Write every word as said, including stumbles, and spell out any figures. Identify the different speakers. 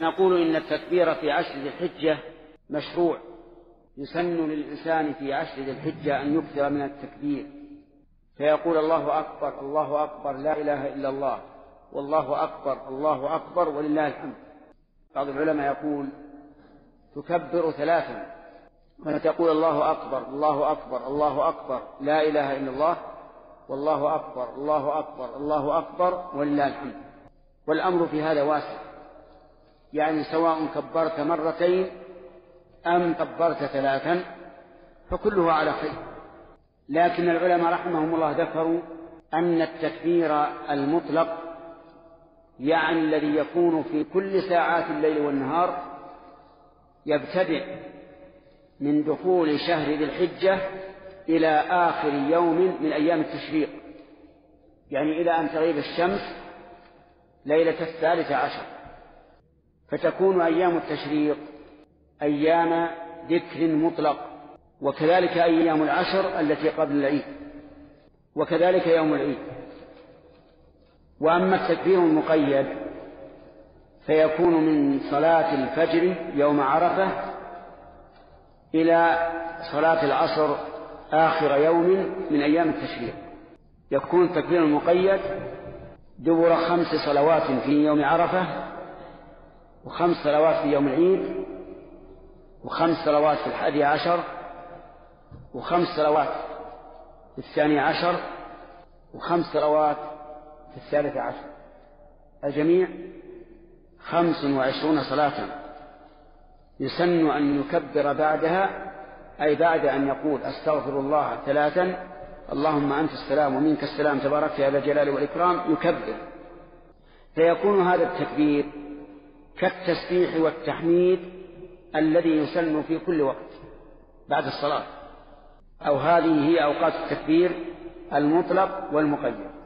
Speaker 1: نقول إن التكبير في عشر ذي الحجة مشروع، يسن للإنسان في عشر ذي الحجة أن يكثر من التكبير، فيقول الله أكبر الله أكبر لا إله إلا الله، والله أكبر الله أكبر ولله الحمد. بعض العلماء يقول تكبر ثلاثا، فتقول الله أكبر الله أكبر الله أكبر لا إله إلا الله، والله أكبر الله أكبر الله أكبر ولله الحمد. والأمر في هذا واسع، يعني سواء كبرت مرتين أم كبرت ثلاثا فكله على خير. لكن العلماء رحمهم الله ذكروا أن التكبير المطلق يعني الذي يكون في كل ساعات الليل والنهار يبتدئ من دخول شهر ذي الحجة إلى آخر يوم من أيام التشريق، يعني إلى أن تغيب الشمس ليلة الثالث عشر، فتكون أيام التشريق أيام ذكر مطلق، وكذلك أيام العشر التي قبل العيد، وكذلك يوم العيد. وأما التكبير المقيد فيكون من صلاة الفجر يوم عرفة إلى صلاة العصر آخر يوم من أيام التشريق. يكون التكبير المقيد دبر خمس صلوات في يوم عرفة، وخمس صلوات في يوم العيد، وخمس صلوات في الحادي عشر، وخمس صلوات في الثاني عشر، وخمس صلوات في الثالث عشر، الجميع خمس وعشرون صلاة. يسن أن يكبر بعدها، أي بعد أن يقول أستغفر الله ثلاثا اللهم أنت السلام ومنك السلام تبارك يا ذا الجلال والإكرام، يكبر. فيكون هذا التكبير كالتسبيح والتحميد الذي يسن في كل وقت بعد الصلاة، أو هذه هي أوقات التكبير المطلق والمقيد.